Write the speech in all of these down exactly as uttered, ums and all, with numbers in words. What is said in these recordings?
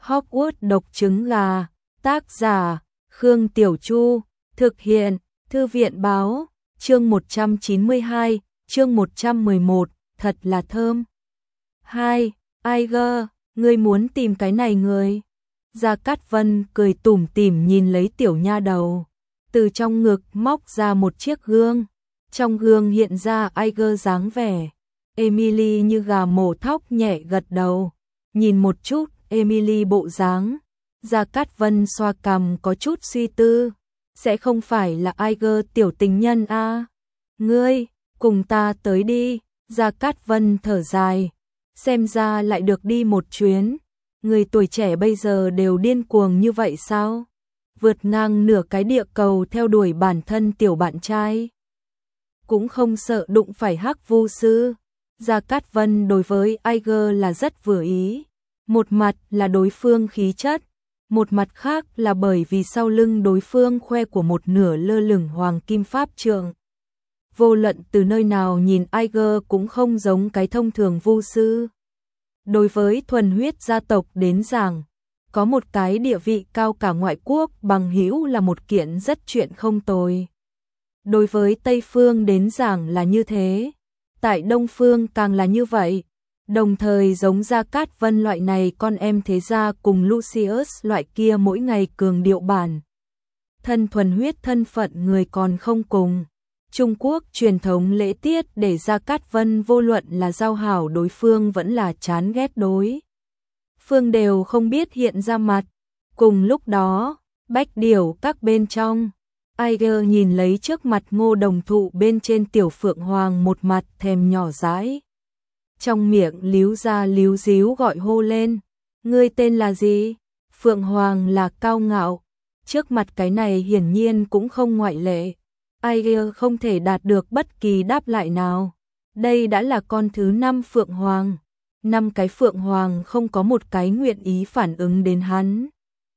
Hogwarts độc trứng gà, tác giả, Khương Tiểu Chu, thực hiện, Thư viện báo, chương một trăm chín mươi hai, chương một trăm mười một, thật là thơm. hai. Aiger, ngươi muốn tìm cái này người? Gia Cát Vân cười tủm tỉm nhìn lấy tiểu nha đầu, từ trong ngực móc ra một chiếc gương, trong gương hiện ra Aiger dáng vẻ. Emily như gà mổ thóc nhẹ gật đầu, nhìn một chút Emily bộ dáng. Gia Cát Vân xoa cằm có chút suy tư, sẽ không phải là Aiger tiểu tình nhân a? À? Ngươi, cùng ta tới đi. Gia Cát Vân thở dài, xem ra lại được đi một chuyến. Người tuổi trẻ bây giờ đều điên cuồng như vậy sao? Vượt ngang nửa cái địa cầu theo đuổi bản thân tiểu bạn trai, cũng không sợ đụng phải Hắc Vu sư. Gia Cát Vân đối với Aiger là rất vừa ý, một mặt là đối phương khí chất, một mặt khác là bởi vì sau lưng đối phương khoe của một nửa lơ lửng hoàng kim pháp trượng. Vô luận từ nơi nào nhìn Aiger cũng không giống cái thông thường vu sư. Đối với thuần huyết gia tộc đến giảng, có một cái địa vị cao cả ngoại quốc bằng hữu là một kiện rất chuyện không tồi. Đối với Tây Phương đến giảng là như thế, tại Đông Phương càng là như vậy. Đồng thời giống Gia Cát Vân loại này con em thế gia cùng Lucius loại kia mỗi ngày cường điệu bản thân thuần huyết thân phận người còn không cùng. Trung Quốc truyền thống lễ tiết để Gia Cát Vân vô luận là giao hảo đối phương vẫn là chán ghét đối phương đều không biết hiện ra mặt. Cùng lúc đó, bách điểu các bên trong, Aiger nhìn lấy trước mặt ngô đồng thụ bên trên tiểu phượng hoàng một mặt thèm nhỏ dãi. Trong miệng líu ra líu díu gọi hô lên, ngươi tên là gì? Phượng hoàng là cao ngạo, trước mặt cái này hiển nhiên cũng không ngoại lệ. Aiger không thể đạt được bất kỳ đáp lại nào. Đây đã là con thứ năm phượng hoàng, năm cái phượng hoàng không có một cái nguyện ý phản ứng đến hắn.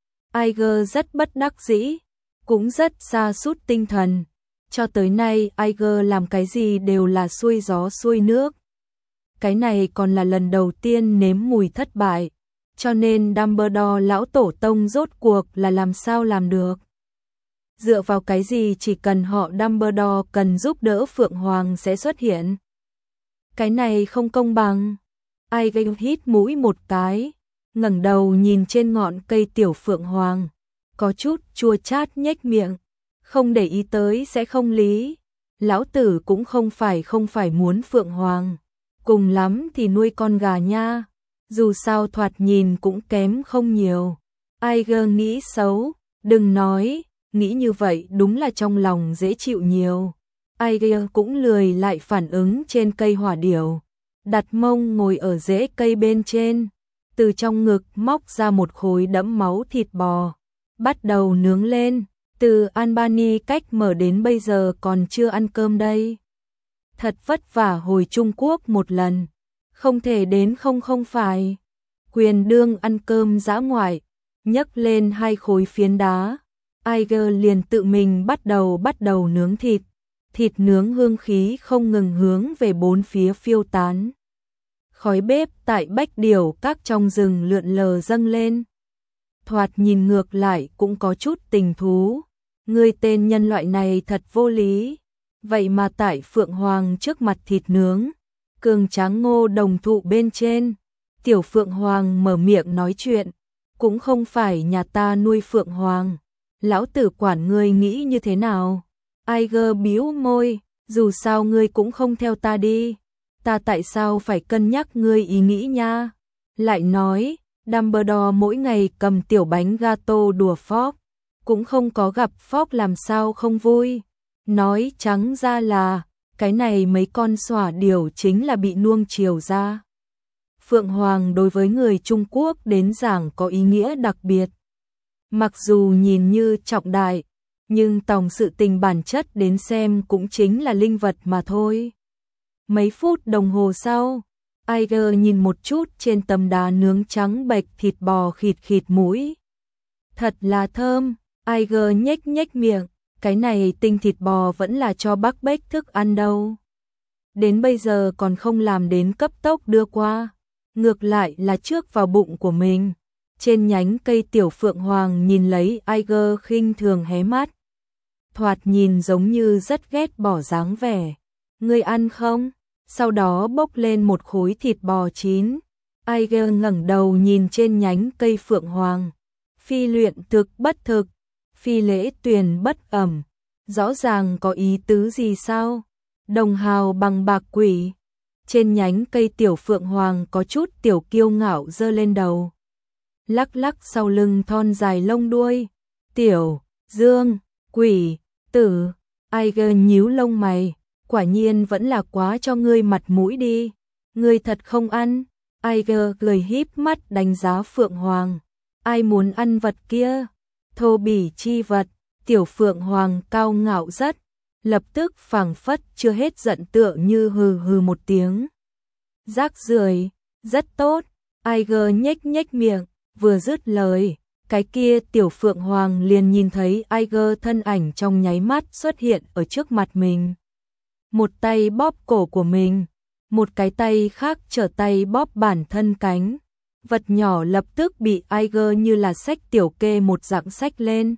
Aiger rất bất đắc dĩ, cũng rất sa sút tinh thần. Cho tới nay Aiger làm cái gì đều là xuôi gió xuôi nước. Cái này còn là lần đầu tiên nếm mùi thất bại, cho nên Dumbledore lão tổ tông rốt cuộc là làm sao làm được. Dựa vào cái gì chỉ cần họ Dumbledore cần giúp đỡ Phượng Hoàng sẽ xuất hiện. Cái này không công bằng. Aiger hít mũi một cái, ngẩng đầu nhìn trên ngọn cây tiểu Phượng Hoàng, có chút chua chát nhếch miệng, không để ý tới sẽ không lý. Lão tử cũng không phải không phải muốn Phượng Hoàng, cùng lắm thì nuôi con gà nha, dù sao thoạt nhìn cũng kém không nhiều. Aiger nghĩ xấu, đừng nói, nghĩ như vậy đúng là trong lòng dễ chịu nhiều. Aiger cũng lười lại phản ứng trên cây hỏa điểu, đặt mông ngồi ở rễ cây bên trên, từ trong ngực móc ra một khối đẫm máu thịt bò, bắt đầu nướng lên. Từ Albany cách mở đến bây giờ còn chưa ăn cơm đây. Thật vất vả hồi Trung Quốc một lần, không thể đến không không phải. Quyền đương ăn cơm dã ngoại, nhấc lên hai khối phiến đá, Aiger liền tự mình bắt đầu bắt đầu nướng thịt. Thịt nướng hương khí không ngừng hướng về bốn phía phiêu tán. Khói bếp tại bách điểu các trong rừng lượn lờ dâng lên. Thoạt nhìn ngược lại cũng có chút tình thú. Người tên nhân loại này thật vô lý. Vậy mà tại Phượng Hoàng trước mặt thịt nướng, cường tráng ngô đồng thụ bên trên, tiểu Phượng Hoàng mở miệng nói chuyện, cũng không phải nhà ta nuôi Phượng Hoàng, lão tử quản ngươi nghĩ như thế nào. Aiger bĩu môi, dù sao ngươi cũng không theo ta đi, ta tại sao phải cân nhắc ngươi ý nghĩ nha. Lại nói, Dumbledore mỗi ngày cầm tiểu bánh gato đùa Fogg, cũng không có gặp Fogg làm sao không vui. Nói trắng ra là, cái này mấy con xỏa điểu chính là bị nuông chiều ra. Phượng Hoàng đối với người Trung Quốc đến giảng có ý nghĩa đặc biệt. Mặc dù nhìn như trọng đại, nhưng tòng sự tình bản chất đến xem cũng chính là linh vật mà thôi. Mấy phút đồng hồ sau, Aiger nhìn một chút trên tấm đá nướng trắng bệch thịt bò khịt khịt mũi. Thật là thơm, Aiger nhếch nhếch miệng, cái này tinh thịt bò vẫn là cho bác bếch thức ăn đâu. Đến bây giờ còn không làm đến cấp tốc đưa qua, ngược lại là trước vào bụng của mình. Trên nhánh cây tiểu phượng hoàng nhìn lấy Aiger khinh thường hé mắt. Thoạt nhìn giống như rất ghét bỏ dáng vẻ. Ngươi ăn không? Sau đó bốc lên một khối thịt bò chín. Aiger ngẩng đầu nhìn trên nhánh cây phượng hoàng. Phi luyện thực bất thực, phi lễ tuyền bất ẩm. Rõ ràng có ý tứ gì sao? Đồng hào bằng bạc quỷ. Trên nhánh cây tiểu phượng hoàng có chút tiểu kiêu ngạo giơ lên đầu. Lắc lắc sau lưng thon dài lông đuôi. Tiểu, dương, quỷ, tử. Aiger nhíu lông mày. Quả nhiên vẫn là quá cho ngươi mặt mũi đi. Ngươi thật không ăn. Aiger cười híp mắt đánh giá phượng hoàng. Ai muốn ăn vật kia? Thô bỉ chi vật. Tiểu phượng hoàng cao ngạo rất. Lập tức phảng phất chưa hết giận tựa như hừ hừ một tiếng. Rác rưởi, rất tốt. Aiger nhếch nhếch miệng, vừa dứt lời, cái kia tiểu phượng hoàng liền nhìn thấy Aiger thân ảnh trong nháy mắt xuất hiện ở trước mặt mình. Một tay bóp cổ của mình, một cái tay khác trở tay bóp bản thân cánh. Vật nhỏ lập tức bị Aiger như là xách tiểu kê một dạng xách lên.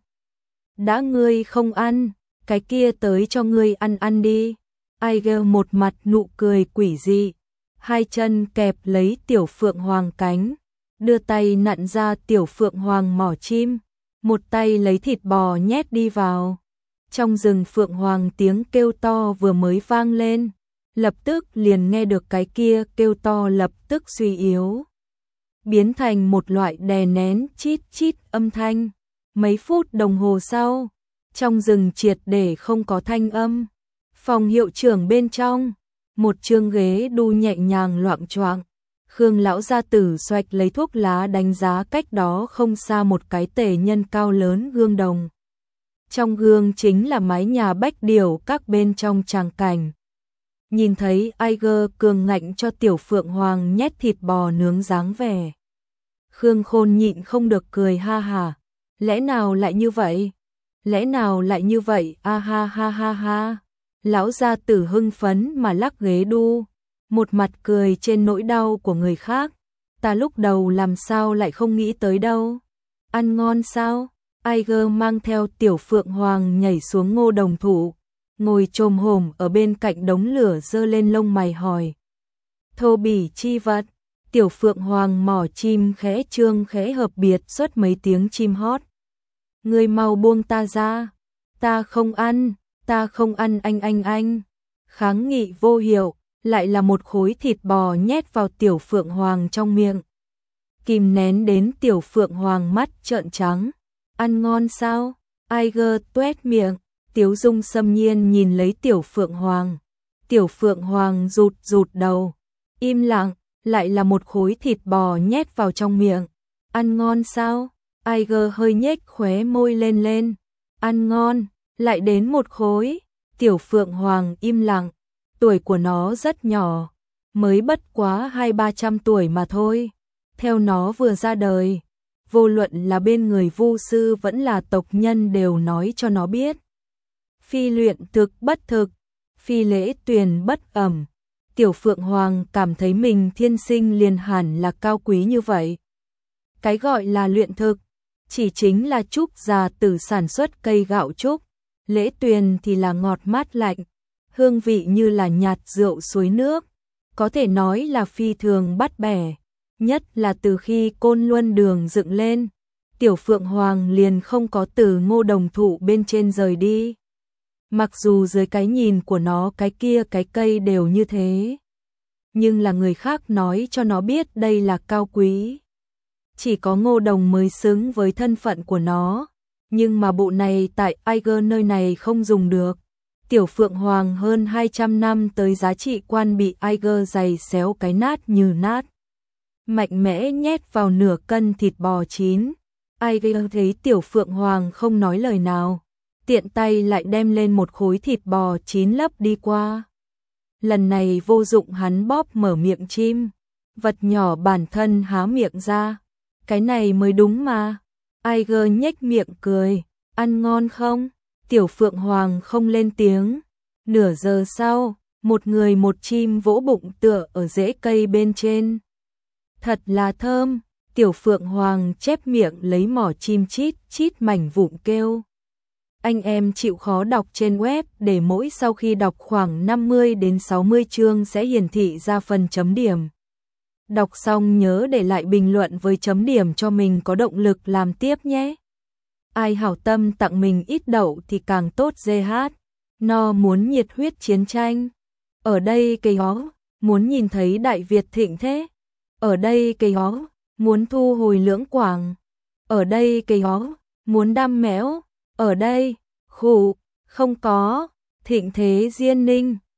Đã ngươi không ăn, cái kia tới cho ngươi ăn ăn đi. Aiger một mặt nụ cười quỷ dị, hai chân kẹp lấy tiểu phượng hoàng cánh, đưa tay nặn ra tiểu phượng hoàng mỏ chim, một tay lấy thịt bò nhét đi vào. Trong rừng phượng hoàng tiếng kêu to vừa mới vang lên, lập tức liền nghe được cái kia kêu to lập tức suy yếu, biến thành một loại đè nén chít chít âm thanh. Mấy phút đồng hồ sau, trong rừng triệt để không có thanh âm. Phòng hiệu trưởng bên trong, một chương ghế đu nhẹ nhàng loạng choạng. Khương lão gia tử xoạch lấy thuốc lá đánh giá cách đó không xa một cái tể nhân cao lớn gương đồng. Trong gương chính là mái nhà bách điểu các bên trong tràng cảnh. Nhìn thấy Aiger cường ngạnh cho tiểu phượng hoàng nhét thịt bò nướng dáng vẻ. Khương Khôn nhịn không được cười ha ha. Lẽ nào lại như vậy? Lẽ nào lại như vậy? A ha ha ha ha. Lão gia tử hưng phấn mà lắc ghế đu, một mặt cười trên nỗi đau của người khác. Ta lúc đầu làm sao lại không nghĩ tới đâu. Ăn ngon sao? Aiger mang theo tiểu phượng hoàng nhảy xuống ngô đồng thụ, ngồi chồm hổm ở bên cạnh đống lửa giơ lên lông mày hỏi. Thô bỉ chi vật. Tiểu phượng hoàng mỏ chim khẽ trương khẽ hợp biệt xuất mấy tiếng chim hót. Ngươi mau buông ta ra. Ta không ăn, ta không ăn anh anh anh. Kháng nghị vô hiệu, lại là một khối thịt bò nhét vào tiểu phượng hoàng trong miệng. Kìm nén đến tiểu phượng hoàng mắt trợn trắng. Ăn ngon sao? Aiger tuét miệng, tiếu dung xâm nhiên nhìn lấy tiểu phượng hoàng. Tiểu phượng hoàng rụt rụt đầu, im lặng, lại là một khối thịt bò nhét vào trong miệng. Ăn ngon sao? Aiger hơi nhếch khóe môi lên lên. Ăn ngon, lại đến một khối. Tiểu phượng hoàng im lặng, tuổi của nó rất nhỏ, mới bất quá hai ba trăm tuổi mà thôi. Theo nó vừa ra đời, vô luận là bên người vu sư vẫn là tộc nhân đều nói cho nó biết. Phi luyện thực bất thực, phi lễ tuyền bất ẩm. Tiểu phượng hoàng cảm thấy mình thiên sinh liền hẳn là cao quý như vậy. Cái gọi là luyện thực, chỉ chính là trúc già tử sản xuất cây gạo trúc. Lễ tuyền thì là ngọt mát lạnh, hương vị như là nhạt rượu suối nước, có thể nói là phi thường bắt bẻ. Nhất là từ khi Côn Luân Đường dựng lên, tiểu phượng hoàng liền không có từ ngô đồng thụ bên trên rời đi. Mặc dù dưới cái nhìn của nó cái kia cái cây đều như thế, nhưng là người khác nói cho nó biết đây là cao quý. Chỉ có ngô đồng mới xứng với thân phận của nó. Nhưng mà bộ này tại Aiger nơi này không dùng được. Tiểu phượng hoàng hơn hai trăm năm tới giá trị quan bị Aiger giày xéo cái nát như nát. Mạnh mẽ nhét vào nửa cân thịt bò chín. Aiger thấy tiểu phượng hoàng không nói lời nào, tiện tay lại đem lên một khối thịt bò chín lấp đi qua. Lần này vô dụng hắn bóp mở miệng chim. Vật nhỏ bản thân há miệng ra. Cái này mới đúng mà. Aiger nhếch miệng cười. Ăn ngon không? Tiểu phượng hoàng không lên tiếng. Nửa giờ sau, một người một chim vỗ bụng tựa ở rễ cây bên trên. Thật là thơm. Tiểu Phượng Hoàng chép miệng lấy mỏ chim chít chít mảnh vụn kêu. Anh em chịu khó đọc trên web để mỗi sau khi đọc khoảng năm mươi đến sáu mươi chương sẽ hiển thị ra phần chấm điểm. Đọc xong nhớ để lại bình luận với chấm điểm cho mình có động lực làm tiếp nhé. Ai hảo tâm tặng mình ít đậu thì càng tốt. giê hát No muốn nhiệt huyết chiến tranh. Ở đây cây hó, muốn nhìn thấy Đại Việt thịnh thế. Ở đây cây hó, muốn thu hồi Lưỡng Quảng. Ở đây cây hó, muốn đam mẽo. Ở đây, khụ, không có, thịnh thế Diên Ninh.